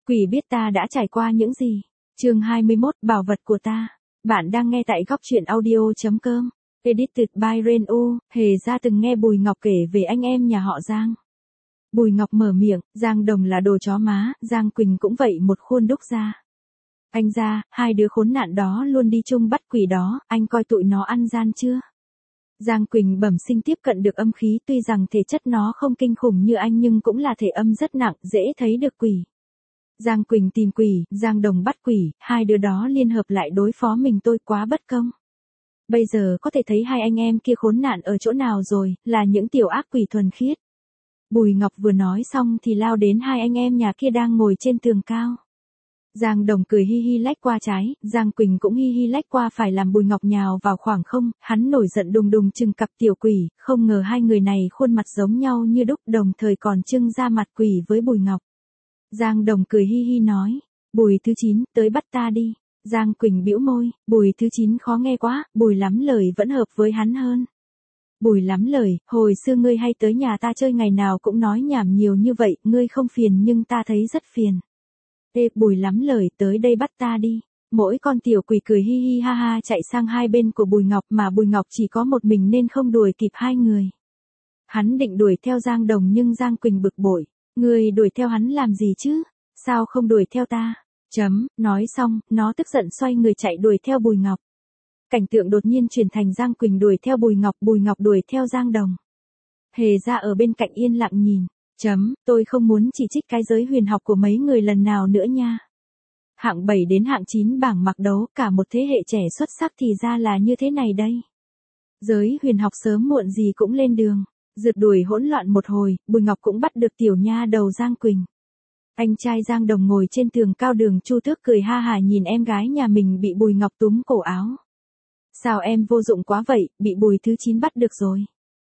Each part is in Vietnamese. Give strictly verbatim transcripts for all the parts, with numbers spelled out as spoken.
Quỷ biết ta đã trải qua những gì. Chương hai mươi mốt, bảo vật của ta. Bạn đang nghe tại góc truyện audio chấm com. Edited by Ren U. Hề ra từng nghe Bùi Ngọc kể về anh em nhà họ Giang. Bùi Ngọc mở miệng, Giang Đồng là đồ chó má, Giang Quỳnh cũng vậy, một khuôn đúc ra. Anh ra, hai đứa khốn nạn đó luôn đi chung bắt quỷ đó, anh coi tụi nó ăn gian chưa? Giang Quỳnh bẩm sinh tiếp cận được âm khí, tuy rằng thể chất nó không kinh khủng như anh nhưng cũng là thể âm rất nặng, dễ thấy được quỷ. Giang Quỳnh tìm quỷ, Giang Đồng bắt quỷ, hai đứa đó liên hợp lại đối phó mình, tôi quá bất công. Bây giờ có thể thấy hai anh em kia khốn nạn ở chỗ nào rồi, là những tiểu ác quỷ thuần khiết. Bùi Ngọc vừa nói xong thì lao đến hai anh em nhà kia đang ngồi trên tường cao. Giang Đồng cười hi hi lách qua trái, Giang Quỳnh cũng hi hi lách qua phải làm Bùi Ngọc nhào vào khoảng không, hắn nổi giận đùng đùng trừng cặp tiểu quỷ, không ngờ hai người này khuôn mặt giống nhau như đúc, đồng thời còn trưng ra mặt quỷ với Bùi Ngọc. Giang Đồng cười hi hi nói, Bùi thứ chín, tới bắt ta đi. Giang Quỳnh bĩu môi, Bùi thứ chín khó nghe quá, Bùi lắm lời vẫn hợp với hắn hơn. Bùi lắm lời, hồi xưa ngươi hay tới nhà ta chơi ngày nào cũng nói nhảm nhiều như vậy, ngươi không phiền nhưng ta thấy rất phiền. Ê, Bùi lắm lời, tới đây bắt ta đi. Mỗi con tiểu quỷ cười hi hi ha ha chạy sang hai bên của Bùi Ngọc, mà Bùi Ngọc chỉ có một mình nên không đuổi kịp hai người. Hắn định đuổi theo Giang Đồng nhưng Giang Quỳnh bực bội, ngươi đuổi theo hắn làm gì chứ? Sao không đuổi theo ta? Chấm, nói xong, nó tức giận xoay người chạy đuổi theo Bùi Ngọc. Cảnh tượng đột nhiên chuyển thành Giang Quỳnh đuổi theo Bùi Ngọc, Bùi Ngọc đuổi theo Giang Đồng. Hề ra ở bên cạnh yên lặng nhìn. Chấm, tôi không muốn chỉ trích cái giới huyền học của mấy người lần nào nữa nha. Hạng bảy đến hạng chín bảng mặc đấu, cả một thế hệ trẻ xuất sắc thì ra là như thế này đây. Giới huyền học sớm muộn gì cũng lên đường. Rượt đuổi hỗn loạn một hồi, Bùi Ngọc cũng bắt được tiểu nha đầu Giang Quỳnh. Anh trai Giang Đồng ngồi trên tường cao đường Chu Thước cười ha hả nhìn em gái nhà mình bị Bùi Ngọc túm cổ áo. Sao em vô dụng quá vậy, bị Bùi thứ chín bắt được rồi.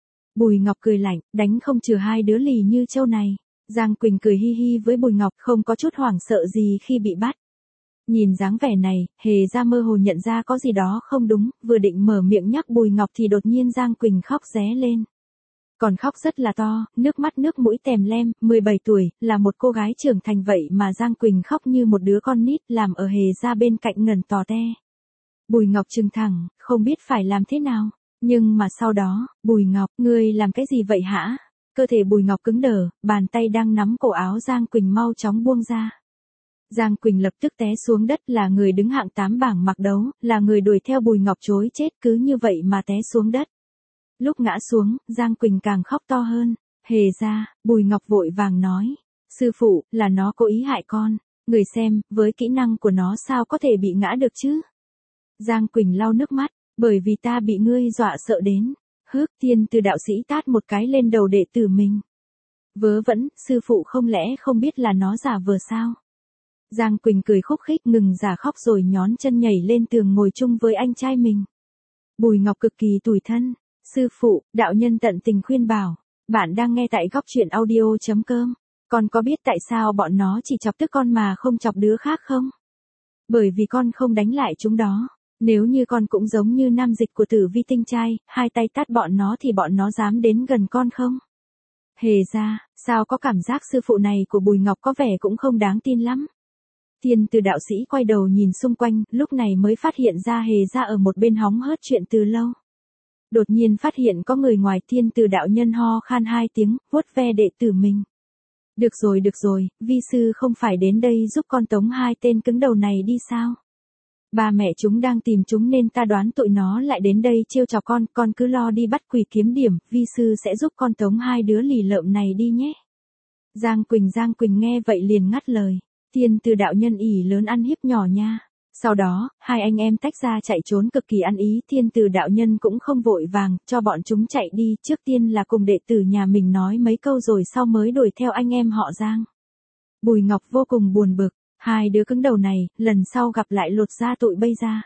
Bùi Ngọc cười lạnh, đánh không trừ hai đứa lì như trâu này. Giang Quỳnh cười hi hi với Bùi Ngọc, không có chút hoảng sợ gì khi bị bắt. Nhìn dáng vẻ này, Hề ra mơ hồ nhận ra có gì đó không đúng, vừa định mở miệng nhắc Bùi Ngọc thì đột nhiên Giang Quỳnh khóc ré lên. Còn khóc rất là to, nước mắt nước mũi tèm lem, mười bảy tuổi, là một cô gái trưởng thành vậy mà Giang Quỳnh khóc như một đứa con nít, làm ở Hề ra bên cạnh ngẩn tò te. Bùi Ngọc trừng thẳng, không biết phải làm thế nào. Nhưng mà sau đó, Bùi Ngọc, ngươi làm cái gì vậy hả? Cơ thể Bùi Ngọc cứng đờ, bàn tay đang nắm cổ áo Giang Quỳnh mau chóng buông ra. Giang Quỳnh lập tức té xuống đất, là người đứng hạng tám bảng mặc đấu, là người đuổi theo Bùi Ngọc chối chết, cứ như vậy mà té xuống đất. Lúc ngã xuống, Giang Quỳnh càng khóc to hơn. Hề ra, Bùi Ngọc vội vàng nói. Sư phụ, là nó cố ý hại con. Người xem, với kỹ năng của nó sao có thể bị ngã được chứ? Giang Quỳnh lau nước mắt. Bởi vì ta bị ngươi dọa sợ đến. Hước, Thiên Từ đạo sĩ tát một cái lên đầu đệ tử mình. Vớ vẩn, sư phụ không lẽ không biết là nó giả vờ sao? Giang Quỳnh cười khúc khích ngừng giả khóc rồi nhón chân nhảy lên tường ngồi chung với anh trai mình. Bùi Ngọc cực kỳ tủi thân. Sư phụ, đạo nhân tận tình khuyên bảo. Bạn đang nghe tại góc truyện audio chấm com. Con có biết tại sao bọn nó chỉ chọc tức con mà không chọc đứa khác không? Bởi vì con không đánh lại chúng đó. Nếu như con cũng giống như nam dịch của Tử Vi tinh trai, hai tay tát bọn nó thì bọn nó dám đến gần con không? Hề ra, sao có cảm giác sư phụ này của Bùi Ngọc có vẻ cũng không đáng tin lắm. Thiên Từ đạo sĩ quay đầu nhìn xung quanh, lúc này mới phát hiện ra Hề ra ở một bên hóng hớt chuyện từ lâu. Đột nhiên phát hiện có người ngoài, Thiên Từ đạo nhân ho khan hai tiếng, vuốt ve đệ tử mình. Được rồi được rồi, vi sư không phải đến đây giúp con tống hai tên cứng đầu này đi sao? Ba mẹ chúng đang tìm chúng nên ta đoán tụi nó lại đến đây trêu chọc con, con cứ lo đi bắt quỷ kiếm điểm, vi sư sẽ giúp con tống hai đứa lì lợm này đi nhé. Giang Quỳnh Giang Quỳnh nghe vậy liền ngắt lời. Thiên Từ đạo nhân ỉ lớn ăn hiếp nhỏ nha. Sau đó, hai anh em tách ra chạy trốn cực kỳ ăn ý, Thiên Từ đạo nhân cũng không vội vàng, cho bọn chúng chạy đi, trước tiên là cùng đệ tử nhà mình nói mấy câu rồi sau mới đuổi theo anh em họ Giang. Bùi Ngọc vô cùng buồn bực. Hai đứa cứng đầu này, lần sau gặp lại lột da tụi bây ra.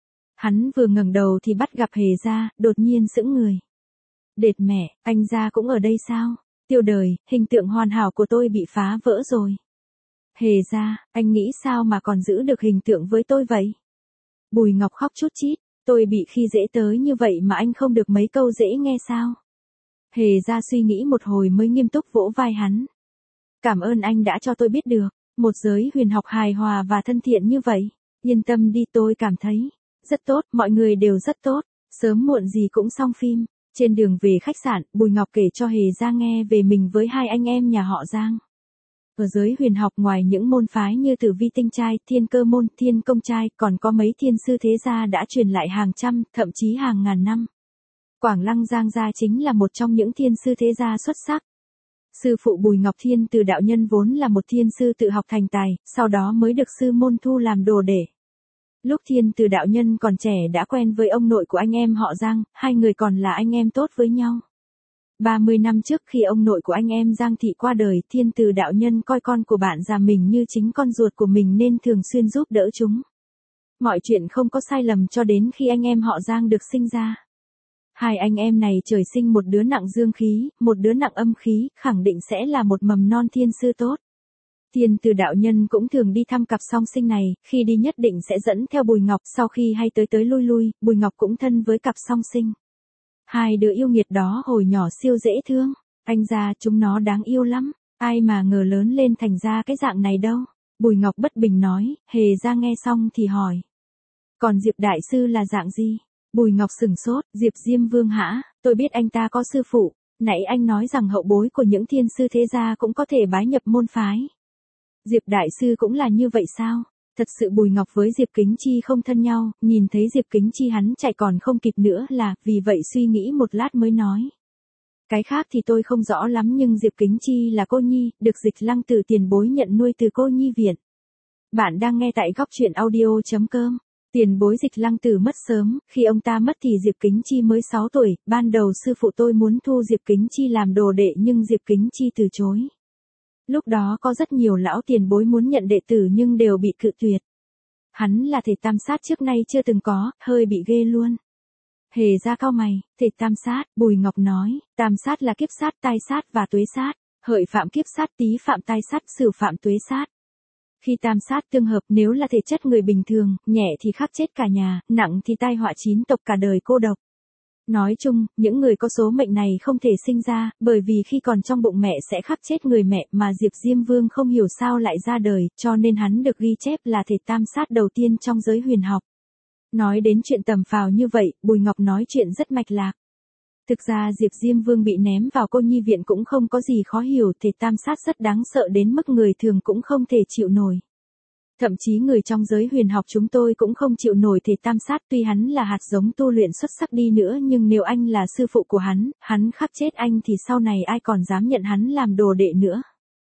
Hắn vừa ngẩng đầu thì bắt gặp Hề ra, đột nhiên sững người. Đệt mẹ, anh ra cũng ở đây sao? Tiêu đời, hình tượng hoàn hảo của tôi bị phá vỡ rồi. Hề ra, anh nghĩ sao mà còn giữ được hình tượng với tôi vậy? Bùi Ngọc khóc chút chít, tôi bị khi dễ tới như vậy mà anh không được mấy câu dễ nghe sao? Hề ra suy nghĩ một hồi mới nghiêm túc vỗ vai hắn. Cảm ơn anh đã cho tôi biết được. Một giới huyền học hài hòa và thân thiện như vậy. Yên tâm đi, tôi cảm thấy rất tốt, mọi người đều rất tốt, sớm muộn gì cũng xong phim. Trên đường về khách sạn, Bùi Ngọc kể cho Hề Gia nghe về mình với hai anh em nhà họ Giang. Ở giới huyền học, ngoài những môn phái như Tử Vi Tinh Trai, Thiên Cơ Môn, Thiên Công Trai, còn có mấy thiên sư thế gia đã truyền lại hàng trăm, thậm chí hàng ngàn năm. Quảng Lăng Giang gia chính là một trong những thiên sư thế gia xuất sắc. Sư phụ Bùi Ngọc Thiên Từ đạo nhân vốn là một thiên sư tự học thành tài, sau đó mới được sư môn thu làm đồ đệ. Lúc Thiên Từ đạo nhân còn trẻ đã quen với ông nội của anh em họ Giang, hai người còn là anh em tốt với nhau. ba mươi năm trước khi ông nội của anh em Giang Thị qua đời, Thiên Từ đạo nhân coi con của bạn già mình như chính con ruột của mình nên thường xuyên giúp đỡ chúng. Mọi chuyện không có sai lầm cho đến khi anh em họ Giang được sinh ra. Hai anh em này trời sinh một đứa nặng dương khí, một đứa nặng âm khí, khẳng định sẽ là một mầm non thiên sư tốt. Thiên Từ đạo nhân cũng thường đi thăm cặp song sinh này, khi đi nhất định sẽ dẫn theo Bùi Ngọc, sau khi hay tới tới lui lui, Bùi Ngọc cũng thân với cặp song sinh. Hai đứa yêu nghiệt đó hồi nhỏ siêu dễ thương, anh ra chúng nó đáng yêu lắm, ai mà ngờ lớn lên thành ra cái dạng này đâu. Bùi Ngọc bất bình nói. Hề Gia nghe xong thì hỏi. Còn Diệp đại sư là dạng gì? Bùi Ngọc sửng sốt. Diệp Diêm Vương hả? Tôi biết anh ta có sư phụ, nãy anh nói rằng hậu bối của những thiên sư thế gia cũng có thể bái nhập môn phái. Diệp đại sư cũng là như vậy sao? Thật sự Bùi Ngọc với Diệp Kính Chi không thân nhau, nhìn thấy Diệp Kính Chi hắn chạy còn không kịp nữa là, vì vậy suy nghĩ một lát mới nói. Cái khác thì tôi không rõ lắm nhưng Diệp Kính Chi là cô nhi, được Dịch Lăng Tử tiền bối nhận nuôi từ cô nhi viện. Bạn đang nghe tại góc truyện audio chấm com. Tiền bối Dịch Lăng Tử mất sớm, khi ông ta mất thì Diệp Kính Chi mới sáu tuổi, ban đầu sư phụ tôi muốn thu Diệp Kính Chi làm đồ đệ nhưng Diệp Kính Chi từ chối. Lúc đó có rất nhiều lão tiền bối muốn nhận đệ tử nhưng đều bị cự tuyệt. Hắn là thể tam sát trước nay chưa từng có, hơi bị ghê luôn. Hề Gia cau mày. Thể tam sát? Bùi Ngọc nói. Tam sát là kiếp sát, tai sát và tuế sát. Hợi phạm kiếp sát, tý phạm tai sát, sửu phạm tuế sát. Khi tam sát tương hợp, nếu là thể chất người bình thường, nhẹ thì khắc chết cả nhà, nặng thì tai họa chín tộc cả đời cô độc. Nói chung, những người có số mệnh này không thể sinh ra, bởi vì khi còn trong bụng mẹ sẽ khắc chết người mẹ, mà Diệp Diêm Vương không hiểu sao lại ra đời, cho nên hắn được ghi chép là thể tam sát đầu tiên trong giới huyền học. Nói đến chuyện tầm phào như vậy, Bùi Ngọc nói chuyện rất mạch lạc. Thực ra Diệp Diêm Vương bị ném vào cô nhi viện cũng không có gì khó hiểu, thể tam sát rất đáng sợ đến mức người thường cũng không thể chịu nổi. Thậm chí người trong giới huyền học chúng tôi cũng không chịu nổi thể tam sát, tuy hắn là hạt giống tu luyện xuất sắc đi nữa nhưng nếu anh là sư phụ của hắn, hắn khắc chết anh thì sau này ai còn dám nhận hắn làm đồ đệ nữa.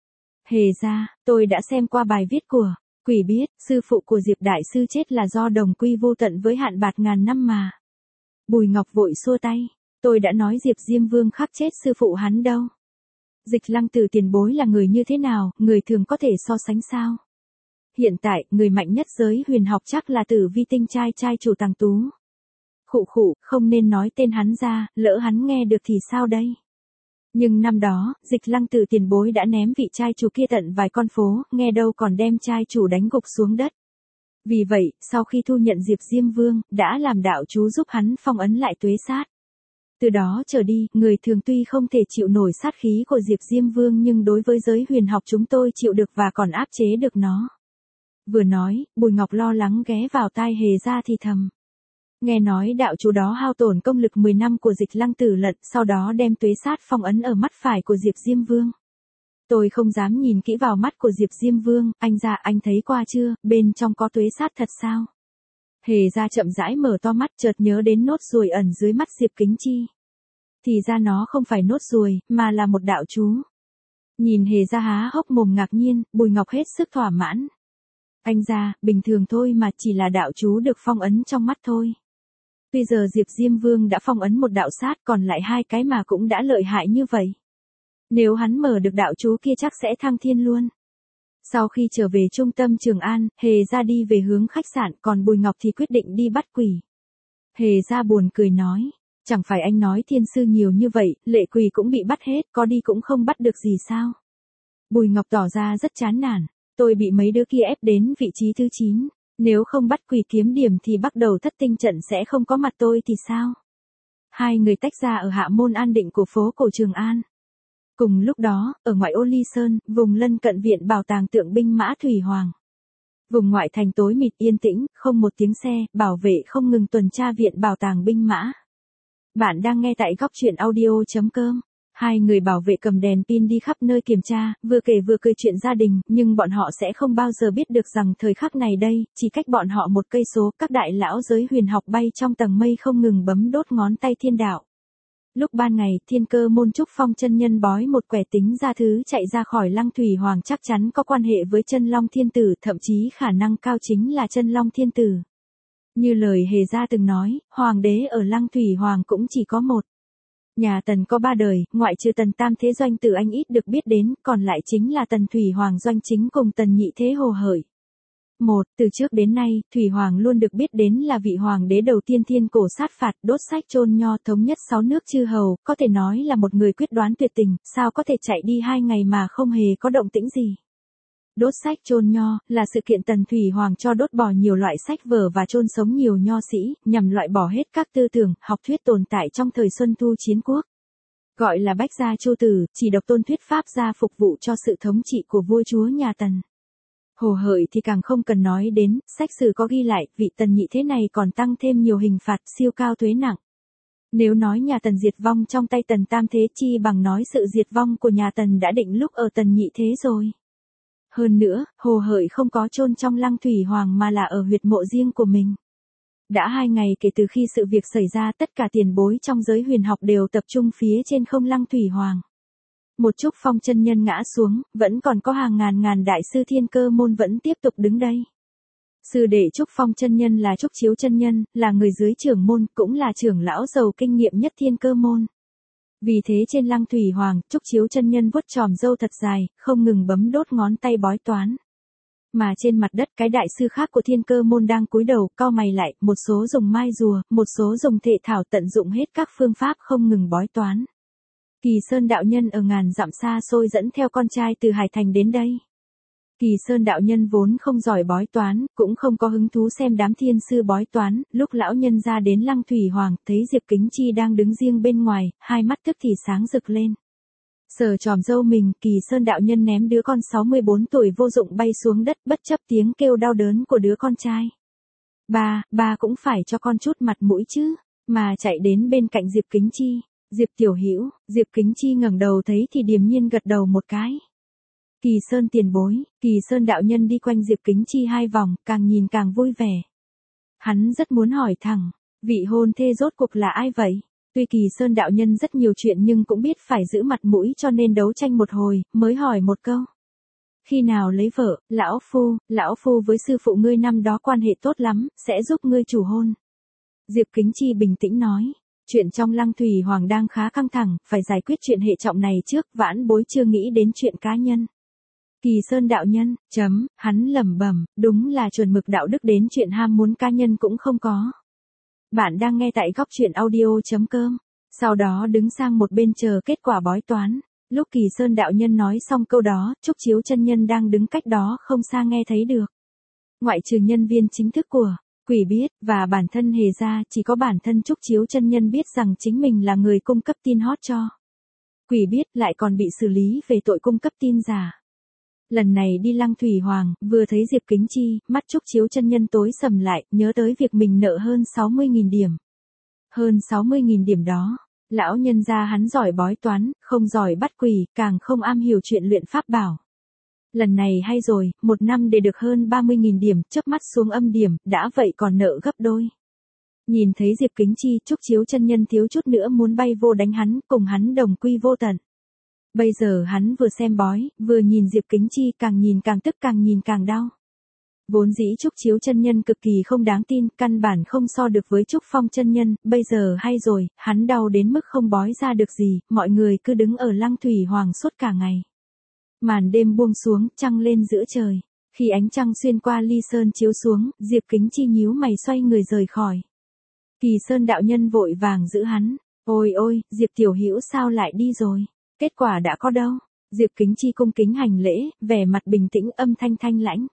Hề Gia, tôi đã xem qua bài viết của Quỷ biết, sư phụ của Diệp đại sư chết là do đồng quy vô tận với hạn bạt ngàn năm mà. Bùi Ngọc vội xua tay. Tôi đã nói Diệp Diêm Vương khắc chết sư phụ hắn đâu. Dịch Lăng Tử tiền bối là người như thế nào, người thường có thể so sánh sao? Hiện tại, người mạnh nhất giới huyền học chắc là Tử Vi Tinh Trai trai chủ Tàng Tú. Khụ khụ, không nên nói tên hắn ra, lỡ hắn nghe được thì sao đây? Nhưng năm đó, Dịch Lăng Tử tiền bối đã ném vị trai chủ kia tận vài con phố, nghe đâu còn đem trai chủ đánh gục xuống đất. Vì vậy, sau khi thu nhận Diệp Diêm Vương, đã làm đạo chú giúp hắn phong ấn lại tuế sát. Từ đó trở đi, người thường tuy không thể chịu nổi sát khí của Diệp Diêm Vương nhưng đối với giới huyền học chúng tôi chịu được và còn áp chế được nó. Vừa nói, Bùi Ngọc lo lắng ghé vào tai Hề Gia thì thầm. Nghe nói đạo chú đó hao tổn công lực mười năm của Dịch Lăng Tử lận, sau đó đem tuế sát phong ấn ở mắt phải của Diệp Diêm Vương. Tôi không dám nhìn kỹ vào mắt của Diệp Diêm Vương, anh ra anh thấy qua chưa, bên trong có tuế sát thật sao? Hề Gia chậm rãi mở to mắt chợt nhớ đến nốt ruồi ẩn dưới mắt Diệp Kính Chi. Thì ra nó không phải nốt ruồi, mà là một đạo chú. Nhìn Hề Gia há hốc mồm ngạc nhiên, Bùi Ngọc hết sức thỏa mãn. Anh ra, bình thường thôi mà chỉ là đạo chú được phong ấn trong mắt thôi. Bây giờ Diệp Diêm Vương đã phong ấn một đạo sát còn lại hai cái mà cũng đã lợi hại như vậy. Nếu hắn mở được đạo chú kia chắc sẽ thăng thiên luôn. Sau khi trở về trung tâm Trường An, Hề Gia đi về hướng khách sạn, còn Bùi Ngọc thì quyết định đi bắt quỷ. Hề Gia buồn cười nói, chẳng phải anh nói thiên sư nhiều như vậy, lệ quỷ cũng bị bắt hết, có đi cũng không bắt được gì sao? Bùi Ngọc tỏ ra rất chán nản, tôi bị mấy đứa kia ép đến vị trí thứ chín, nếu không bắt quỷ kiếm điểm thì bắt đầu thất tinh trận sẽ không có mặt tôi thì sao? Hai người tách ra ở hạ môn an định của phố cổ Trường An. Cùng lúc đó, ở ngoại ô Ly Sơn, vùng lân cận viện bảo tàng tượng binh mã Thủy Hoàng. Vùng ngoại thành tối mịt yên tĩnh, không một tiếng xe, bảo vệ không ngừng tuần tra viện bảo tàng binh mã. Bạn đang nghe tại góc truyện audio.com. Hai người bảo vệ cầm đèn pin đi khắp nơi kiểm tra, vừa kể vừa cười chuyện gia đình, nhưng bọn họ sẽ không bao giờ biết được rằng thời khắc này đây, chỉ cách bọn họ một cây số, các đại lão giới huyền học bay trong tầng mây không ngừng bấm đốt ngón tay thiên đạo. Lúc ban ngày, Thiên Cơ Môn Trúc Phong chân nhân bói một quẻ tính ra thứ chạy ra khỏi Lăng Thủy Hoàng chắc chắn có quan hệ với Chân Long Thiên Tử, thậm chí khả năng cao chính là Chân Long Thiên Tử. Như lời Hề Gia từng nói, Hoàng đế ở Lăng Thủy Hoàng cũng chỉ có một. Nhà Tần có ba đời, ngoại trừ Tần Tam Thế Doanh Tử Anh ít được biết đến, còn lại chính là Tần Thủy Hoàng Doanh Chính cùng Tần Nhị Thế Hồ Hởi. Một, từ trước đến nay, Thủy Hoàng luôn được biết đến là vị hoàng đế đầu tiên thiên cổ sát phạt, đốt sách chôn nho thống nhất sáu nước chư hầu, có thể nói là một người quyết đoán tuyệt tình, sao có thể chạy đi hai ngày mà không hề có động tĩnh gì. Đốt sách chôn nho, là sự kiện Tần Thủy Hoàng cho đốt bỏ nhiều loại sách vở và chôn sống nhiều nho sĩ, nhằm loại bỏ hết các tư tưởng, học thuyết tồn tại trong thời Xuân Thu Chiến Quốc. Gọi là Bách Gia Chu Tử, chỉ độc tôn thuyết pháp gia phục vụ cho sự thống trị của vua chúa nhà Tần. Hồ Hởi thì càng không cần nói đến, sách sử có ghi lại, vị Tần Nhị Thế này còn tăng thêm nhiều hình phạt, siêu cao thuế nặng. Nếu nói nhà Tần diệt vong trong tay Tần Tam Thế chi bằng nói sự diệt vong của nhà Tần đã định lúc ở Tần Nhị Thế rồi. Hơn nữa, Hồ Hởi không có chôn trong Lăng Thủy Hoàng mà là ở huyệt mộ riêng của mình. Đã hai ngày kể từ khi sự việc xảy ra, tất cả tiền bối trong giới huyền học đều tập trung phía trên không Lăng Thủy Hoàng. Một Trúc Phong chân nhân ngã xuống, vẫn còn có hàng ngàn ngàn đại sư Thiên Cơ Môn vẫn tiếp tục đứng đây. Sư đệ Trúc Phong chân nhân là Trúc Chiếu chân nhân, là người dưới trưởng môn, cũng là trưởng lão giàu kinh nghiệm nhất Thiên Cơ Môn. Vì thế trên Lăng Thủy Hoàng, Trúc Chiếu chân nhân vuốt chòm râu thật dài, không ngừng bấm đốt ngón tay bói toán. Mà trên mặt đất cái đại sư khác của Thiên Cơ Môn đang cúi đầu, cau mày lại, một số dùng mai rùa, một số dùng thệ thảo tận dụng hết các phương pháp không ngừng bói toán. Kỳ Sơn đạo nhân ở ngàn dặm xa xôi dẫn theo con trai từ Hải Thành đến đây. Kỳ Sơn đạo nhân vốn không giỏi bói toán, cũng không có hứng thú xem đám thiên sư bói toán, lúc lão nhân ra đến Lăng Thủy Hoàng, thấy Diệp Kính Chi đang đứng riêng bên ngoài, hai mắt tức thì sáng rực lên. Sờ chòm râu mình, Kỳ Sơn đạo nhân ném đứa con sáu mươi bốn tuổi vô dụng bay xuống đất, bất chấp tiếng kêu đau đớn của đứa con trai. Ba, ba cũng phải cho con chút mặt mũi chứ, mà chạy đến bên cạnh Diệp Kính Chi. Diệp Tiểu Hữu, Diệp Kính Chi ngẩng đầu thấy thì điềm nhiên gật đầu một cái. Kỳ Sơn tiền bối, Kỳ Sơn đạo nhân đi quanh Diệp Kính Chi hai vòng, càng nhìn càng vui vẻ. Hắn rất muốn hỏi thẳng, vị hôn thê rốt cuộc là ai vậy? Tuy Kỳ Sơn đạo nhân rất nhiều chuyện nhưng cũng biết phải giữ mặt mũi cho nên đấu tranh một hồi, mới hỏi một câu. Khi nào lấy vợ, lão phu, lão phu với sư phụ ngươi năm đó quan hệ tốt lắm, sẽ giúp ngươi chủ hôn. Diệp Kính Chi bình tĩnh nói. Chuyện trong Lăng Thủy Hoàng đang khá căng thẳng, phải giải quyết chuyện hệ trọng này trước, vãn bối chưa nghĩ đến chuyện cá nhân. Kỳ Sơn đạo nhân, chấm, hắn lẩm bẩm, đúng là chuẩn mực đạo đức đến chuyện ham muốn cá nhân cũng không có. Bạn đang nghe tại góc truyện audio.com, sau đó đứng sang một bên chờ kết quả bói toán. Lúc Kỳ Sơn đạo nhân nói xong câu đó, Trúc Chiếu chân nhân đang đứng cách đó không xa nghe thấy được. Ngoại trừ nhân viên chính thức của Quỷ biết, và bản thân Hề Gia, chỉ có bản thân Trúc Chiếu chân nhân biết rằng chính mình là người cung cấp tin hot cho Quỷ biết, lại còn bị xử lý về tội cung cấp tin giả. Lần này đi Lăng Thủy Hoàng, vừa thấy Diệp Kính Chi, mắt Trúc Chiếu chân nhân tối sầm lại, nhớ tới việc mình nợ hơn sáu mươi nghìn điểm. Hơn sáu mươi nghìn điểm đó, lão nhân gia hắn giỏi bói toán, không giỏi bắt quỷ, càng không am hiểu chuyện luyện pháp bảo. Lần này hay rồi, một năm để được hơn ba mươi nghìn điểm, chớp mắt xuống âm điểm, đã vậy còn nợ gấp đôi. Nhìn thấy Diệp Kính Chi, Trúc Chiếu chân nhân thiếu chút nữa muốn bay vô đánh hắn, cùng hắn đồng quy vô tận. Bây giờ hắn vừa xem bói, vừa nhìn Diệp Kính Chi, càng nhìn càng tức, càng nhìn càng đau. Vốn dĩ Trúc Chiếu chân nhân cực kỳ không đáng tin, căn bản không so được với Trúc Phong chân nhân, bây giờ hay rồi, hắn đau đến mức không bói ra được gì, mọi người cứ đứng ở Lăng Thủy Hoàng suốt cả ngày. Màn đêm buông xuống, trăng lên giữa trời. Khi ánh trăng xuyên qua Ly Sơn chiếu xuống, Diệp Kính Chi nhíu mày xoay người rời khỏi. Kỳ Sơn đạo nhân vội vàng giữ hắn. Ôi ôi, Diệp Tiểu Hữu sao lại đi rồi? Kết quả đã có đâu? Diệp Kính Chi cung kính hành lễ, vẻ mặt bình tĩnh, âm thanh thanh lãnh.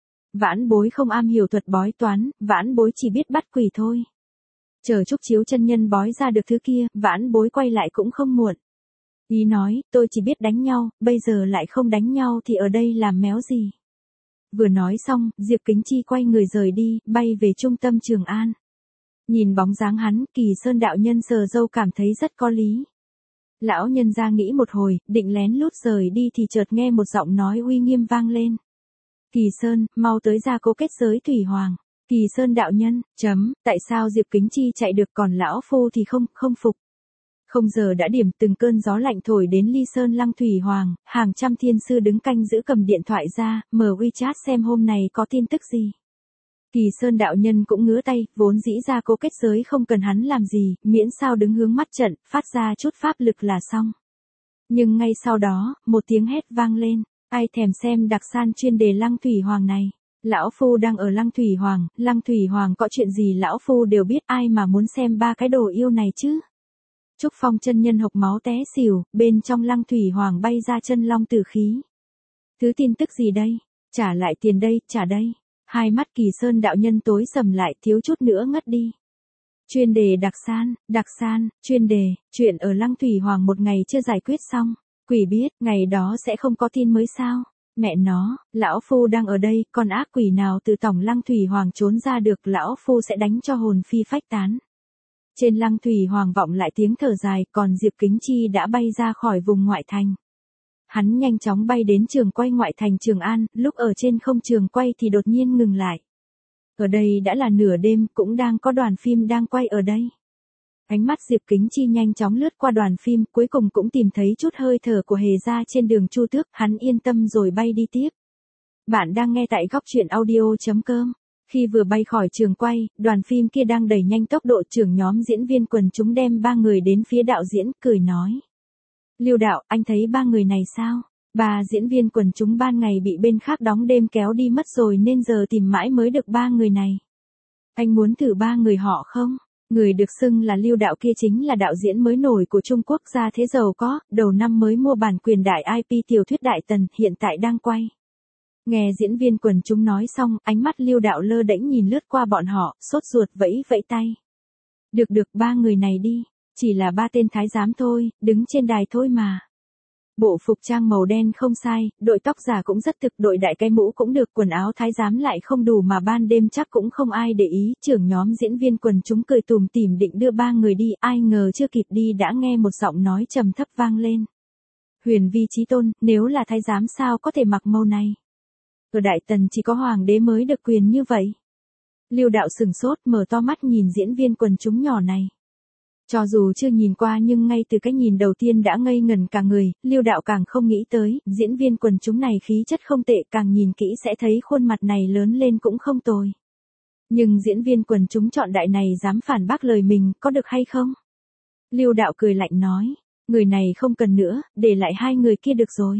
Vãn bối không am hiểu thuật bói toán, vãn bối chỉ biết bắt quỷ thôi. Chờ Trúc Chiếu chân nhân bói ra được thứ kia, vãn bối quay lại cũng không muộn. Ý nói, tôi chỉ biết đánh nhau, bây giờ lại không đánh nhau thì ở đây làm méo gì. Vừa nói xong, Diệp Kính Chi quay người rời đi, bay về trung tâm Trường An. Nhìn bóng dáng hắn, Kỳ Sơn đạo nhân sờ râu cảm thấy rất có lý. Lão nhân ra nghĩ một hồi, định lén lút rời đi thì chợt nghe một giọng nói uy nghiêm vang lên. Kỳ Sơn, mau tới ra cố kết giới Thủy Hoàng. Kỳ Sơn đạo nhân, chấm, tại sao Diệp Kính Chi chạy được còn lão phu thì không, không phục. Không giờ đã điểm, từng cơn gió lạnh thổi đến Ly Sơn Lăng Thủy Hoàng, hàng trăm thiên sư đứng canh giữ cầm điện thoại ra, mở WeChat xem hôm nay có tin tức gì. Kỳ Sơn đạo nhân cũng ngứa tay, vốn dĩ ra cố kết giới không cần hắn làm gì, miễn sao đứng hướng mắt trận, phát ra chút pháp lực là xong. Nhưng ngay sau đó, một tiếng hét vang lên, ai thèm xem đặc san chuyên đề Lăng Thủy Hoàng này. Lão phu đang ở Lăng Thủy Hoàng, Lăng Thủy Hoàng có chuyện gì lão phu đều biết, ai mà muốn xem ba cái đồ yêu này chứ. Trúc Phong chân nhân hộc máu té xỉu, bên trong Lăng Thủy Hoàng bay ra chân long tử khí. Thứ tin tức gì đây? Trả lại tiền đây, trả đây. Hai mắt Kỳ Sơn đạo nhân tối sầm lại, thiếu chút nữa ngất đi. Chuyên đề đặc san, đặc san, chuyên đề, chuyện ở Lăng Thủy Hoàng một ngày chưa giải quyết xong. Quỷ biết, ngày đó sẽ không có tin mới sao? Mẹ nó, lão phu đang ở đây, còn ác quỷ nào từ tổng Lăng Thủy Hoàng trốn ra được, lão phu sẽ đánh cho hồn phi phách tán. Trên Lăng Thủy Hoàng vọng lại tiếng thở dài, còn Diệp Kính Chi đã bay ra khỏi vùng ngoại thành. Hắn nhanh chóng bay đến trường quay ngoại thành Trường An, lúc ở trên không trường quay thì đột nhiên ngừng lại. Ở đây đã là nửa đêm, cũng đang có đoàn phim đang quay ở đây. Ánh mắt Diệp Kính Chi nhanh chóng lướt qua đoàn phim, cuối cùng cũng tìm thấy chút hơi thở của Hề Gia trên đường Chu Tước, hắn yên tâm rồi bay đi tiếp. Bạn đang nghe tại góc truyện audio chấm com. Khi vừa bay khỏi trường quay, đoàn phim kia đang đẩy nhanh tốc độ, trưởng nhóm diễn viên quần chúng đem ba người đến phía đạo diễn, cười nói. Lưu đạo, anh thấy ba người này sao? Ba diễn viên quần chúng ban ngày bị bên khác đóng đêm kéo đi mất rồi nên giờ tìm mãi mới được ba người này. Anh muốn thử ba người họ không? Người được xưng là Lưu đạo kia chính là đạo diễn mới nổi của Trung Quốc, gia thế giàu có, đầu năm mới mua bản quyền đại i pê tiểu thuyết Đại Tần, hiện tại đang quay. Nghe diễn viên quần chúng nói xong, ánh mắt Lưu đạo lơ đễnh nhìn lướt qua bọn họ, sốt ruột vẫy vẫy tay. Được được, ba người này đi, chỉ là ba tên thái giám thôi, đứng trên đài thôi mà. Bộ phục trang màu đen không sai, đội tóc giả cũng rất thực, đội đại cái mũ cũng được, quần áo thái giám lại không đủ mà ban đêm chắc cũng không ai để ý. Trưởng nhóm diễn viên quần chúng cười tùm tìm định đưa ba người đi, ai ngờ chưa kịp đi đã nghe một giọng nói trầm thấp vang lên. Huyền Vi Chí Tôn, nếu là thái giám sao có thể mặc màu này? Ở Đại Tần chỉ có hoàng đế mới được quyền như vậy. Lưu đạo sừng sốt, mở to mắt nhìn diễn viên quần chúng nhỏ này. Cho dù chưa nhìn qua nhưng ngay từ cái nhìn đầu tiên đã ngây ngẩn cả người, Lưu đạo càng không nghĩ tới, diễn viên quần chúng này khí chất không tệ, càng nhìn kỹ sẽ thấy khuôn mặt này lớn lên cũng không tồi. Nhưng diễn viên quần chúng chọn đại này dám phản bác lời mình, có được hay không? Lưu đạo cười lạnh nói, người này không cần nữa, để lại hai người kia được rồi.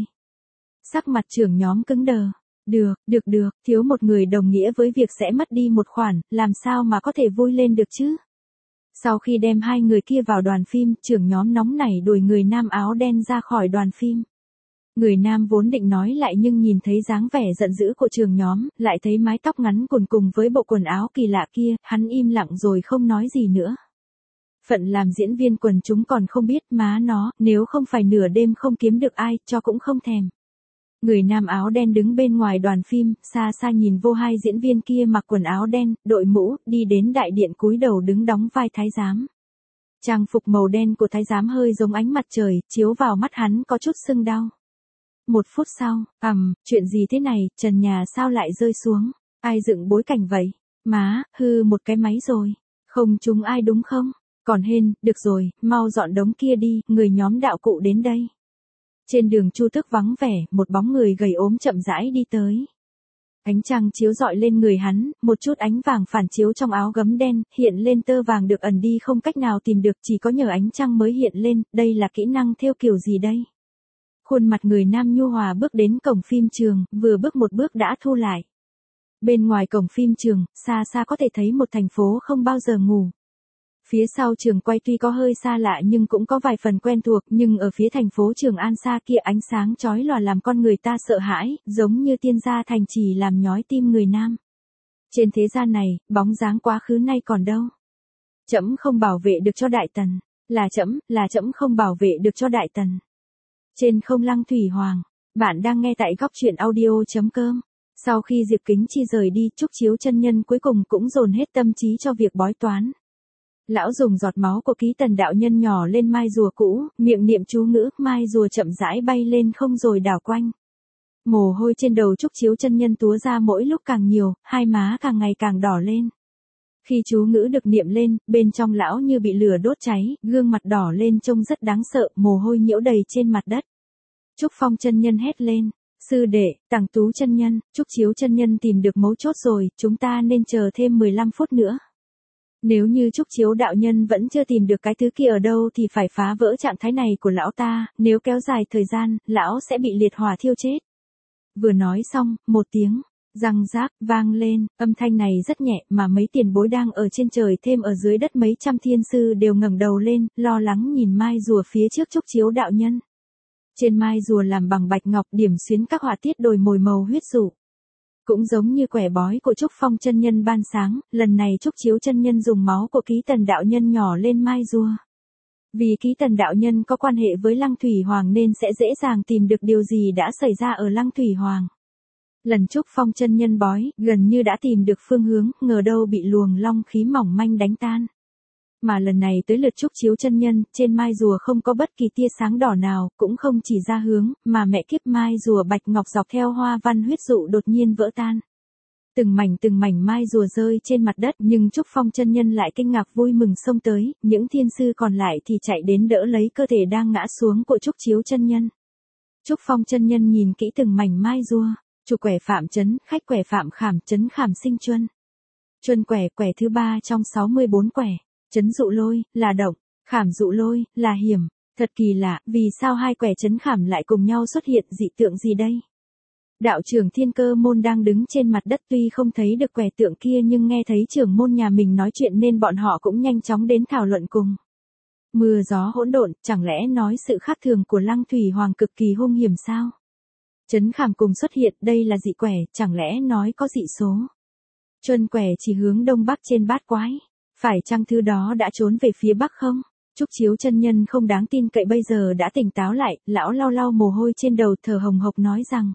Sắc mặt trưởng nhóm cứng đờ. Được, được được, thiếu một người đồng nghĩa với việc sẽ mất đi một khoản, làm sao mà có thể vui lên được chứ? Sau khi đem hai người kia vào đoàn phim, trưởng nhóm nóng nảy đuổi người nam áo đen ra khỏi đoàn phim. Người nam vốn định nói lại nhưng nhìn thấy dáng vẻ giận dữ của trưởng nhóm, lại thấy mái tóc ngắn cùng cùng với bộ quần áo kỳ lạ kia, hắn im lặng rồi không nói gì nữa. Phận làm diễn viên quần chúng còn không biết, má nó, nếu không phải nửa đêm không kiếm được ai, cho cũng không thèm. Người nam áo đen đứng bên ngoài đoàn phim, xa xa nhìn vô hai diễn viên kia mặc quần áo đen, đội mũ, đi đến đại điện cúi đầu đứng đóng vai thái giám. Trang phục màu đen của thái giám hơi giống ánh mặt trời, chiếu vào mắt hắn có chút sưng đau. Một phút sau, ầm, chuyện gì thế này, trần nhà sao lại rơi xuống, ai dựng bối cảnh vậy? Má, hư một cái máy rồi. Không trúng ai đúng không? Còn hên, được rồi, mau dọn đống kia đi, người nhóm đạo cụ đến đây. Trên đường Chu Tước vắng vẻ, một bóng người gầy ốm chậm rãi đi tới. Ánh trăng chiếu rọi lên người hắn, một chút ánh vàng phản chiếu trong áo gấm đen, hiện lên tơ vàng được ẩn đi không cách nào tìm được, chỉ có nhờ ánh trăng mới hiện lên, đây là kỹ năng thêu kiểu gì đây? Khuôn mặt người nam nhu hòa bước đến cổng phim trường, vừa bước một bước đã thu lại. Bên ngoài cổng phim trường, xa xa có thể thấy một thành phố không bao giờ ngủ. Phía sau trường quay tuy có hơi xa lạ nhưng cũng có vài phần quen thuộc, nhưng ở phía thành phố Trường An xa kia ánh sáng chói lòa làm con người ta sợ hãi, giống như tiên gia thành chỉ làm nhói tim người nam. Trên thế gian này, bóng dáng quá khứ nay còn đâu. Trẫm không bảo vệ được cho Đại Tần, là trẫm, là trẫm không bảo vệ được cho Đại Tần. Trên không Lăng Thủy Hoàng. Bạn đang nghe tại góc truyện audio.com. Sau khi Diệp Kính Chi rời đi, Trúc Chiếu chân nhân cuối cùng cũng dồn hết tâm trí cho việc bói toán. Lão dùng giọt máu của Ký Tần đạo nhân nhỏ lên mai rùa cũ, miệng niệm chú ngữ, mai rùa chậm rãi bay lên không rồi đảo quanh. Mồ hôi trên đầu Trúc Chiếu chân nhân túa ra mỗi lúc càng nhiều, hai má càng ngày càng đỏ lên. Khi chú ngữ được niệm lên, bên trong lão như bị lửa đốt cháy, gương mặt đỏ lên trông rất đáng sợ, mồ hôi nhiễu đầy trên mặt đất. Trúc Phong chân nhân hét lên, sư đệ, Tằng Tú chân nhân, Trúc Chiếu chân nhân tìm được mấu chốt rồi, chúng ta nên chờ thêm mười lăm phút nữa. Nếu như Trúc Chiếu đạo nhân vẫn chưa tìm được cái thứ kia ở đâu thì phải phá vỡ trạng thái này của lão ta, nếu kéo dài thời gian, lão sẽ bị liệt hỏa thiêu chết. Vừa nói xong, một tiếng răng rác vang lên, âm thanh này rất nhẹ mà mấy tiền bối đang ở trên trời thêm ở dưới đất mấy trăm thiên sư đều ngẩng đầu lên, lo lắng nhìn mai rùa phía trước Trúc Chiếu đạo nhân. Trên mai rùa làm bằng bạch ngọc điểm xuyến các họa tiết đồi mồi màu huyết dụ. Cũng giống như quẻ bói của Trúc Phong chân nhân ban sáng, lần này Trúc Chiếu chân nhân dùng máu của Ký Tần đạo nhân nhỏ lên mai rùa. Vì Ký Tần đạo nhân có quan hệ với Lăng Thủy Hoàng nên sẽ dễ dàng tìm được điều gì đã xảy ra ở Lăng Thủy Hoàng. Lần Trúc Phong chân nhân bói, gần như đã tìm được phương hướng, ngờ đâu bị luồng long khí mỏng manh đánh tan. Mà lần này tới lượt Trúc Chiếu chân nhân, trên mai rùa không có bất kỳ tia sáng đỏ nào, cũng không chỉ ra hướng, mà mẹ kiếp mai rùa bạch ngọc dọc theo hoa văn huyết dụ đột nhiên vỡ tan. Từng mảnh từng mảnh mai rùa rơi trên mặt đất, nhưng Trúc Phong chân nhân lại kinh ngạc vui mừng xông tới, những thiên sư còn lại thì chạy đến đỡ lấy cơ thể đang ngã xuống của Trúc Chiếu chân nhân. Trúc Phong chân nhân nhìn kỹ từng mảnh mai rùa, chủ quẻ Phạm Chấn, khách quẻ Phạm Khảm, Chấn Khảm sinh Chuân. Chuân quẻ, quẻ thứ ba trong sáu mươi bốn quẻ. Chấn dụ lôi, là động, khảm dụ lôi, là hiểm. Thật kỳ lạ, vì sao hai quẻ chấn khảm lại cùng nhau xuất hiện, dị tượng gì đây? Đạo trưởng Thiên Cơ môn đang đứng trên mặt đất, tuy không thấy được quẻ tượng kia nhưng nghe thấy trưởng môn nhà mình nói chuyện nên bọn họ cũng nhanh chóng đến thảo luận cùng. Mưa gió hỗn độn, chẳng lẽ nói sự khác thường của Lăng Thủy Hoàng cực kỳ hung hiểm sao? Chấn khảm cùng xuất hiện, đây là dị quẻ, chẳng lẽ nói có dị số? Chuân quẻ chỉ hướng đông bắc trên bát quái. Phải chăng thứ đó đã trốn về phía bắc không? Trúc Chiếu chân nhân không đáng tin cậy bây giờ đã tỉnh táo lại, lão lau lau mồ hôi trên đầu thở hồng hộc nói rằng.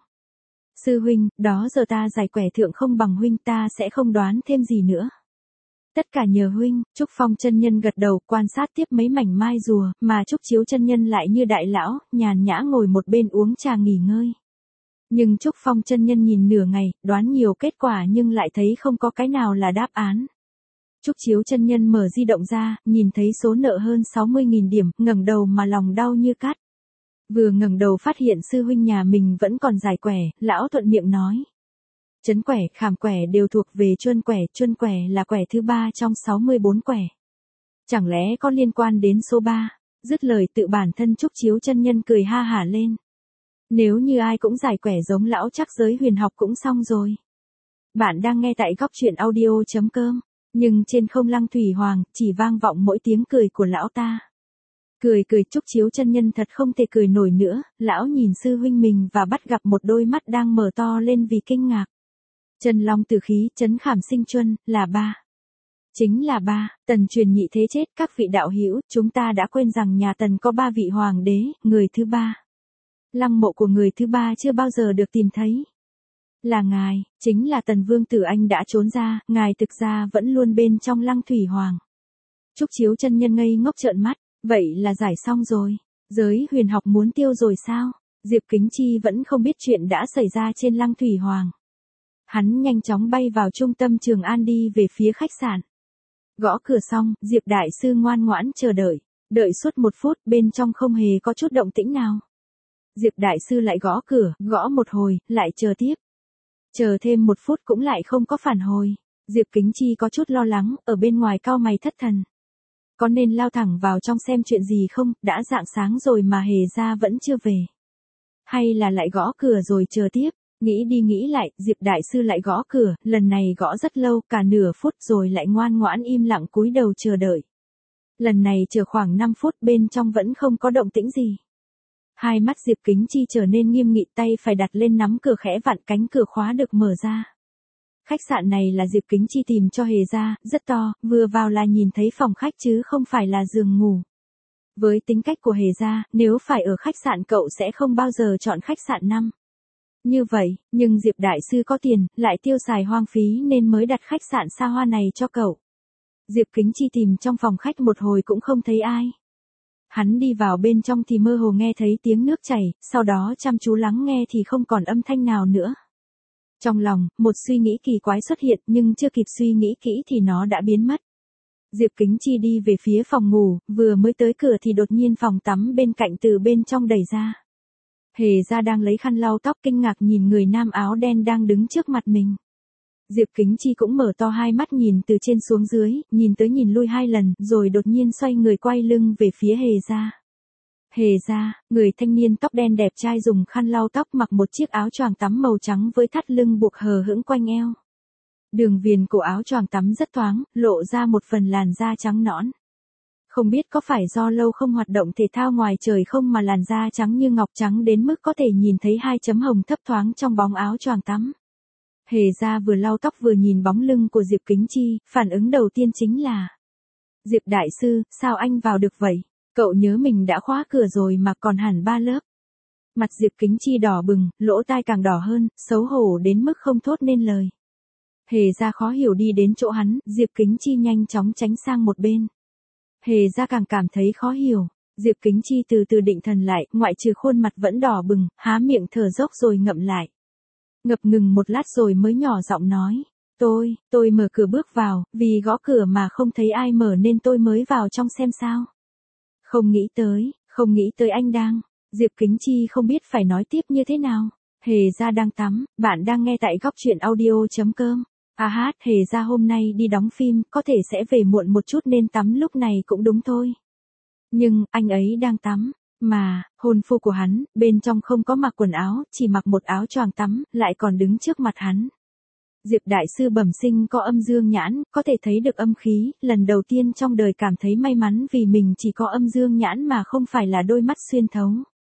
Sư huynh, đó giờ ta giải quẻ thượng không bằng huynh, ta sẽ không đoán thêm gì nữa. Tất cả nhờ huynh. Trúc Phong chân nhân gật đầu quan sát tiếp mấy mảnh mai rùa, mà Trúc Chiếu chân nhân lại như đại lão, nhàn nhã ngồi một bên uống trà nghỉ ngơi. Nhưng Trúc Phong chân nhân nhìn nửa ngày, đoán nhiều kết quả nhưng lại thấy không có cái nào là đáp án. Trúc Chiếu chân nhân mở di động ra, nhìn thấy số nợ hơn sáu mươi nghìn điểm, ngẩng đầu mà lòng đau như cắt. Vừa ngẩng đầu phát hiện sư huynh nhà mình vẫn còn giải quẻ, lão thuận miệng nói. Chấn quẻ, khảm quẻ đều thuộc về chuân quẻ, chuân quẻ là quẻ thứ ba trong sáu mươi bốn quẻ. Chẳng lẽ có liên quan đến số ba? Dứt lời tự bản thân Trúc Chiếu chân nhân cười ha hả lên. Nếu như ai cũng giải quẻ giống lão chắc giới huyền học cũng xong rồi. Bạn đang nghe tại góc truyện audio.com. Nhưng trên không Lăng Thủy Hoàng, chỉ vang vọng mỗi tiếng cười của lão ta. Cười cười Trúc Chiếu chân nhân thật không thể cười nổi nữa, lão nhìn sư huynh mình và bắt gặp một đôi mắt đang mở to lên vì kinh ngạc. Chân long tử khí, chấn khảm sinh chuân, là ba. Chính là ba, Tần truyền nhị thế chết, các vị đạo hữu, chúng ta đã quên rằng nhà Tần có ba vị hoàng đế, người thứ ba. Lăng mộ của người thứ ba chưa bao giờ được tìm thấy. Là ngài, chính là Tần Vương Tử Anh đã trốn ra, ngài thực ra vẫn luôn bên trong Lăng Thủy Hoàng. Trúc Chiếu chân nhân ngây ngốc trợn mắt, vậy là giải xong rồi, giới huyền học muốn tiêu rồi sao? Diệp Kính Chi vẫn không biết chuyện đã xảy ra trên Lăng Thủy Hoàng. Hắn nhanh chóng bay vào trung tâm Trường An đi về phía khách sạn. Gõ cửa xong, Diệp Đại Sư ngoan ngoãn chờ đợi, đợi suốt một phút bên trong không hề có chút động tĩnh nào. Diệp Đại Sư lại gõ cửa, gõ một hồi, lại chờ tiếp. Chờ thêm một phút cũng lại không có phản hồi. Diệp Kính Chi có chút lo lắng, ở bên ngoài cau mày thất thần. Có nên lao thẳng vào trong xem chuyện gì không, đã rạng sáng rồi mà hề ra vẫn chưa về. Hay là lại gõ cửa rồi chờ tiếp, nghĩ đi nghĩ lại, Diệp Đại Sư lại gõ cửa, lần này gõ rất lâu, cả nửa phút rồi lại ngoan ngoãn im lặng cúi đầu chờ đợi. Lần này chờ khoảng năm phút bên trong vẫn không có động tĩnh gì. Hai mắt Diệp Kính Chi trở nên nghiêm nghị, tay phải đặt lên nắm cửa khẽ vặn, cánh cửa khóa được mở ra. Khách sạn này là Diệp Kính Chi tìm cho hề ra, rất to, vừa vào là nhìn thấy phòng khách chứ không phải là giường ngủ. Với tính cách của Hề gia, nếu phải ở khách sạn cậu sẽ không bao giờ chọn khách sạn năm. Như vậy, nhưng Diệp đại sư có tiền, lại tiêu xài hoang phí nên mới đặt khách sạn xa hoa này cho cậu. Diệp Kính Chi tìm trong phòng khách một hồi cũng không thấy ai. Hắn đi vào bên trong thì mơ hồ nghe thấy tiếng nước chảy, sau đó chăm chú lắng nghe thì không còn âm thanh nào nữa. Trong lòng, một suy nghĩ kỳ quái xuất hiện nhưng chưa kịp suy nghĩ kỹ thì nó đã biến mất. Diệp Kính Chi đi về phía phòng ngủ, vừa mới tới cửa thì đột nhiên phòng tắm bên cạnh từ bên trong đẩy ra. Hề gia đang lấy khăn lau tóc kinh ngạc nhìn người nam áo đen đang đứng trước mặt mình. Diệp Kính Chi cũng mở to hai mắt nhìn từ trên xuống dưới, nhìn tới nhìn lui hai lần, rồi đột nhiên xoay người quay lưng về phía Hề gia. Hề gia, người thanh niên tóc đen đẹp trai dùng khăn lau tóc mặc một chiếc áo choàng tắm màu trắng với thắt lưng buộc hờ hững quanh eo. Đường viền cổ áo choàng tắm rất thoáng, lộ ra một phần làn da trắng nõn. Không biết có phải do lâu không hoạt động thể thao ngoài trời không mà làn da trắng như ngọc, trắng đến mức có thể nhìn thấy hai chấm hồng thấp thoáng trong bóng áo choàng tắm. Hề gia vừa lau tóc vừa nhìn bóng lưng của Diệp Kính Chi, phản ứng đầu tiên chính là: Diệp đại sư, sao anh vào được vậy? Cậu nhớ mình đã khóa cửa rồi mà còn hẳn ba lớp. Mặt Diệp Kính Chi đỏ bừng, lỗ tai càng đỏ hơn, xấu hổ đến mức không thốt nên lời. Hề gia khó hiểu đi đến chỗ hắn, Diệp Kính Chi nhanh chóng tránh sang một bên. Hề gia càng cảm thấy khó hiểu, Diệp Kính Chi từ từ định thần lại, ngoại trừ khuôn mặt vẫn đỏ bừng, há miệng thở dốc rồi ngậm lại. Ngập ngừng một lát rồi mới nhỏ giọng nói, tôi, tôi mở cửa bước vào, vì gõ cửa mà không thấy ai mở nên tôi mới vào trong xem sao. Không nghĩ tới, không nghĩ tới anh đang, Diệp Kính Chi không biết phải nói tiếp như thế nào. Hề gia đang tắm, bạn đang nghe tại góc truyện audio chấm com. À hát, Hề gia hôm nay đi đóng phim, có thể sẽ về muộn một chút nên tắm lúc này cũng đúng thôi. Nhưng, anh ấy đang tắm, mà, hôn phu của hắn, bên trong không có mặc quần áo, chỉ mặc một áo choàng tắm, lại còn đứng trước mặt hắn. Diệp đại sư bẩm sinh có âm dương nhãn, có thể thấy được âm khí, lần đầu tiên trong đời cảm thấy may mắn vì mình chỉ có âm dương nhãn mà không phải là đôi mắt xuyên thấu.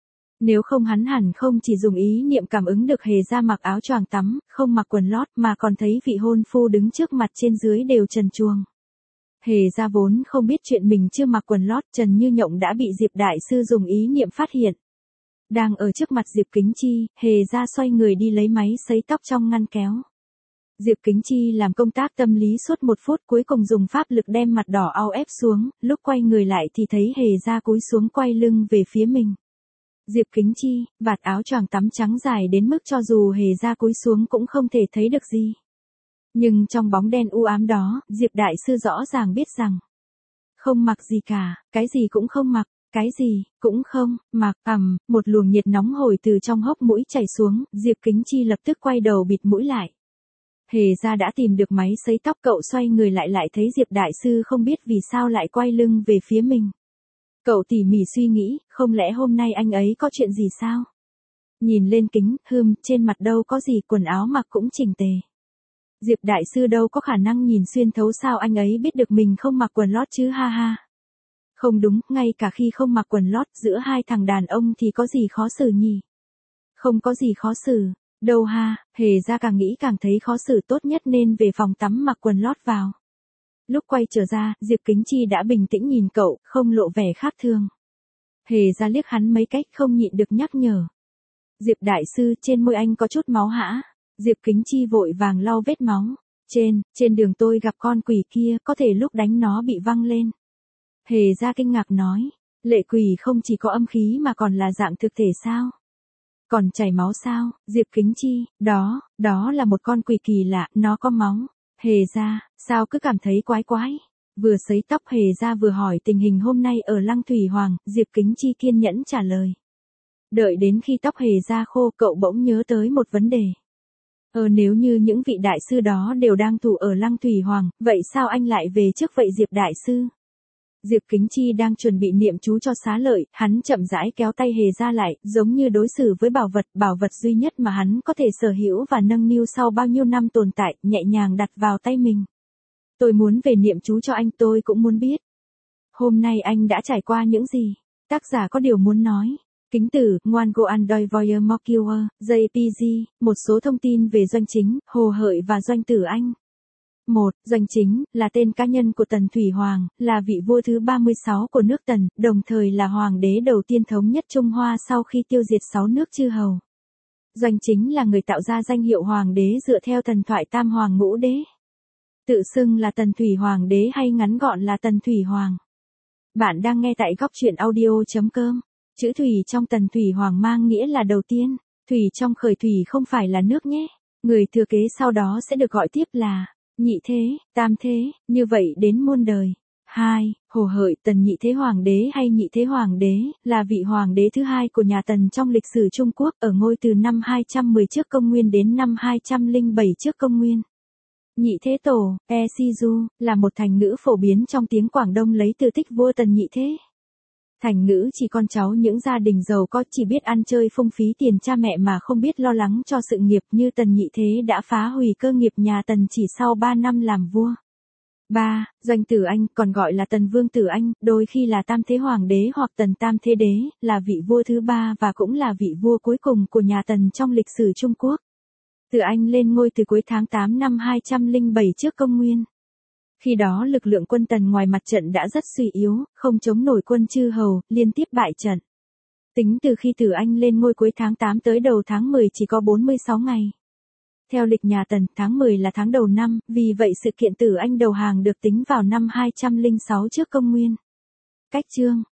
Nếu không hắn hẳn không chỉ dùng ý niệm cảm ứng được Hề gia mặc áo choàng tắm, không mặc quần lót mà còn thấy vị hôn phu đứng trước mặt trên dưới đều trần truồng. Hề gia vốn không biết chuyện mình chưa mặc quần lót, trần như nhộng đã bị Diệp đại sư dùng ý niệm phát hiện. Đang ở trước mặt Diệp Kính Chi, Hề gia xoay người đi lấy máy sấy tóc trong ngăn kéo. Diệp Kính Chi làm công tác tâm lý suốt một phút cuối cùng dùng pháp lực đem mặt đỏ ao ép xuống, lúc quay người lại thì thấy Hề gia cúi xuống quay lưng về phía mình. Diệp Kính Chi, vạt áo choàng tắm trắng dài đến mức cho dù Hề gia cúi xuống cũng không thể thấy được gì. Nhưng trong bóng đen u ám đó, Diệp đại sư rõ ràng biết rằng không mặc gì cả, cái gì cũng không mặc, cái gì cũng không mặc. Ầm, một luồng nhiệt nóng hổi từ trong hốc mũi chảy xuống, Diệp Kính Chi lập tức quay đầu bịt mũi lại. Hề gia đã tìm được máy sấy tóc, cậu xoay người lại lại thấy Diệp đại sư không biết vì sao lại quay lưng về phía mình. Cậu tỉ mỉ suy nghĩ, không lẽ hôm nay anh ấy có chuyện gì sao? Nhìn lên kính, hừm, trên mặt đâu có gì, quần áo mặc cũng chỉnh tề. Diệp đại sư đâu có khả năng nhìn xuyên thấu, sao anh ấy biết được mình không mặc quần lót chứ, ha ha. Không đúng, ngay cả khi không mặc quần lót, giữa hai thằng đàn ông thì có gì khó xử nhỉ? Không có gì khó xử, đâu ha. Hề gia càng nghĩ càng thấy khó xử, tốt nhất nên về phòng tắm mặc quần lót vào. Lúc quay trở ra, Diệp Kính Chi đã bình tĩnh nhìn cậu, không lộ vẻ khác thường. Hề gia liếc hắn mấy cách không nhịn được nhắc nhở. Diệp đại sư, trên môi anh có chút máu hả? Diệp Kính Chi vội vàng lau vết máu. Trên, trên đường tôi gặp con quỷ kia, có thể lúc đánh nó bị văng lên. Hề gia kinh ngạc nói, lệ quỷ không chỉ có âm khí mà còn là dạng thực thể sao? Còn chảy máu sao? Diệp Kính Chi, đó, đó là một con quỷ kỳ lạ, nó có máu. Hề gia, sao cứ cảm thấy quái quái? Vừa sấy tóc Hề gia vừa hỏi tình hình hôm nay ở Lăng Thủy Hoàng, Diệp Kính Chi kiên nhẫn trả lời. Đợi đến khi tóc Hề gia khô, cậu bỗng nhớ tới một vấn đề. Ờ nếu như những vị đại sư đó đều đang tù ở Lăng Thủy Hoàng, vậy sao anh lại về trước vậy Diệp đại sư? Diệp Kính Chi đang chuẩn bị niệm chú cho xá lợi, hắn chậm rãi kéo tay Hề gia lại, giống như đối xử với bảo vật, bảo vật duy nhất mà hắn có thể sở hữu và nâng niu sau bao nhiêu năm tồn tại, nhẹ nhàng đặt vào tay mình. Tôi muốn về niệm chú cho anh, tôi cũng muốn biết. Hôm nay anh đã trải qua những gì? Tác giả có điều muốn nói. Kính tử, ngoan go andoi voyer mokiwa, gi pê giê, một số thông tin về doanh chính, Hồ Hợi và Doanh Tử Anh. một. Doanh Chính, là tên cá nhân của Tần Thủy Hoàng, là vị vua thứ ba mươi sáu của nước Tần, đồng thời là hoàng đế đầu tiên thống nhất Trung Hoa sau khi tiêu diệt sáu nước chư hầu. Doanh Chính là người tạo ra danh hiệu hoàng đế dựa theo thần thoại Tam Hoàng Ngũ Đế. Tự xưng là Tần Thủy Hoàng đế hay ngắn gọn là Tần Thủy Hoàng. Bạn đang nghe tại góc truyện audio.com. Chữ Thủy trong Tần Thủy Hoàng mang nghĩa là đầu tiên. Thủy trong khởi thủy không phải là nước nhé. Người thừa kế sau đó sẽ được gọi tiếp là nhị thế, tam thế, như vậy đến muôn đời. hai. Hồ Hợi, Tần Nhị Thế Hoàng đế hay Nhị Thế Hoàng đế, là vị hoàng đế thứ hai của nhà Tần trong lịch sử Trung Quốc, ở ngôi từ năm hai trăm mười trước công nguyên đến năm hai trăm lẻ bảy trước công nguyên. Nhị Thế Tổ, E Si Du, là một thành ngữ phổ biến trong tiếng Quảng Đông lấy từ tích vua Tần Nhị Thế. Thành ngữ chỉ con cháu những gia đình giàu có chỉ biết ăn chơi phung phí tiền cha mẹ mà không biết lo lắng cho sự nghiệp, như Tần Nhị Thế đã phá hủy cơ nghiệp nhà Tần chỉ sau ba năm làm vua. ba. Doanh Tử Anh, còn gọi là Tần Vương Tử Anh, đôi khi là Tam Thế Hoàng đế hoặc Tần Tam Thế Đế, là vị vua thứ ba và cũng là vị vua cuối cùng của nhà Tần trong lịch sử Trung Quốc. Tử Anh lên ngôi từ cuối tháng tám năm hai trăm lẻ bảy trước công nguyên. Khi đó lực lượng quân Tần ngoài mặt trận đã rất suy yếu, không chống nổi quân chư hầu, liên tiếp bại trận. Tính từ khi Tử Anh lên ngôi cuối tháng tám tới đầu tháng mười chỉ có bốn mươi sáu ngày. Theo lịch nhà Tần, tháng mười là tháng đầu năm, vì vậy sự kiện Tử Anh đầu hàng được tính vào năm hai trăm lẻ sáu trước công nguyên. Cách chương,